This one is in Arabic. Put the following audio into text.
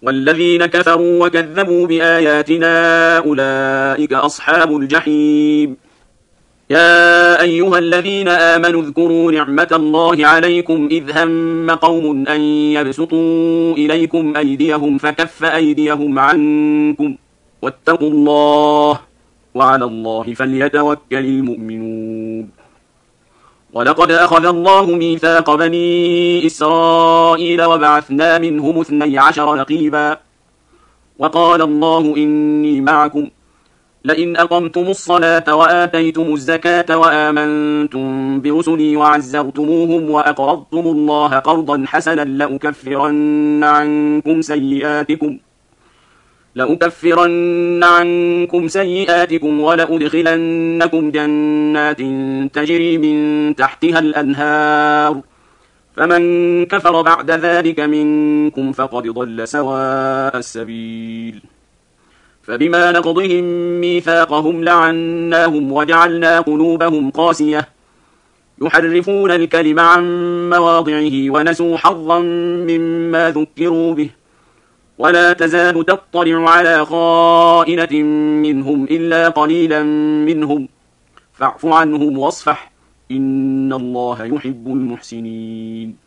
والذين كفروا وكذبوا بآياتنا أولئك أصحاب الجحيم. يا أيها الذين آمنوا اذكروا نعمة الله عليكم إذ هم قوم أن يبسطوا إليكم أيديهم فكف أيديهم عنكم واتقوا الله وعلى الله فليتوكل المؤمنون. ولقد أخذ الله ميثاق بني إسرائيل وبعثنا منهم 12 نقيبا وقال الله إني معكم لئن أقمتم الصلاة وآتيتم الزكاة وآمنتم برسلي وعزرتموهم وأقرضتم الله قرضا حسنا لأكفرن عنكم سيئاتكم ولأدخلنكم جنات تجري من تحتها الأنهار فمن كفر بعد ذلك منكم فقد ضل سواء السبيل. فبما نقضهم ميثاقهم لعناهم وجعلنا قلوبهم قاسية يحرفون الكلم عن مواضعه ونسوا حظا مما ذكروا به ولا تزال تطلع على خائنة منهم إلا قليلا منهم فاعف عنهم واصفح إن الله يحب المحسنين.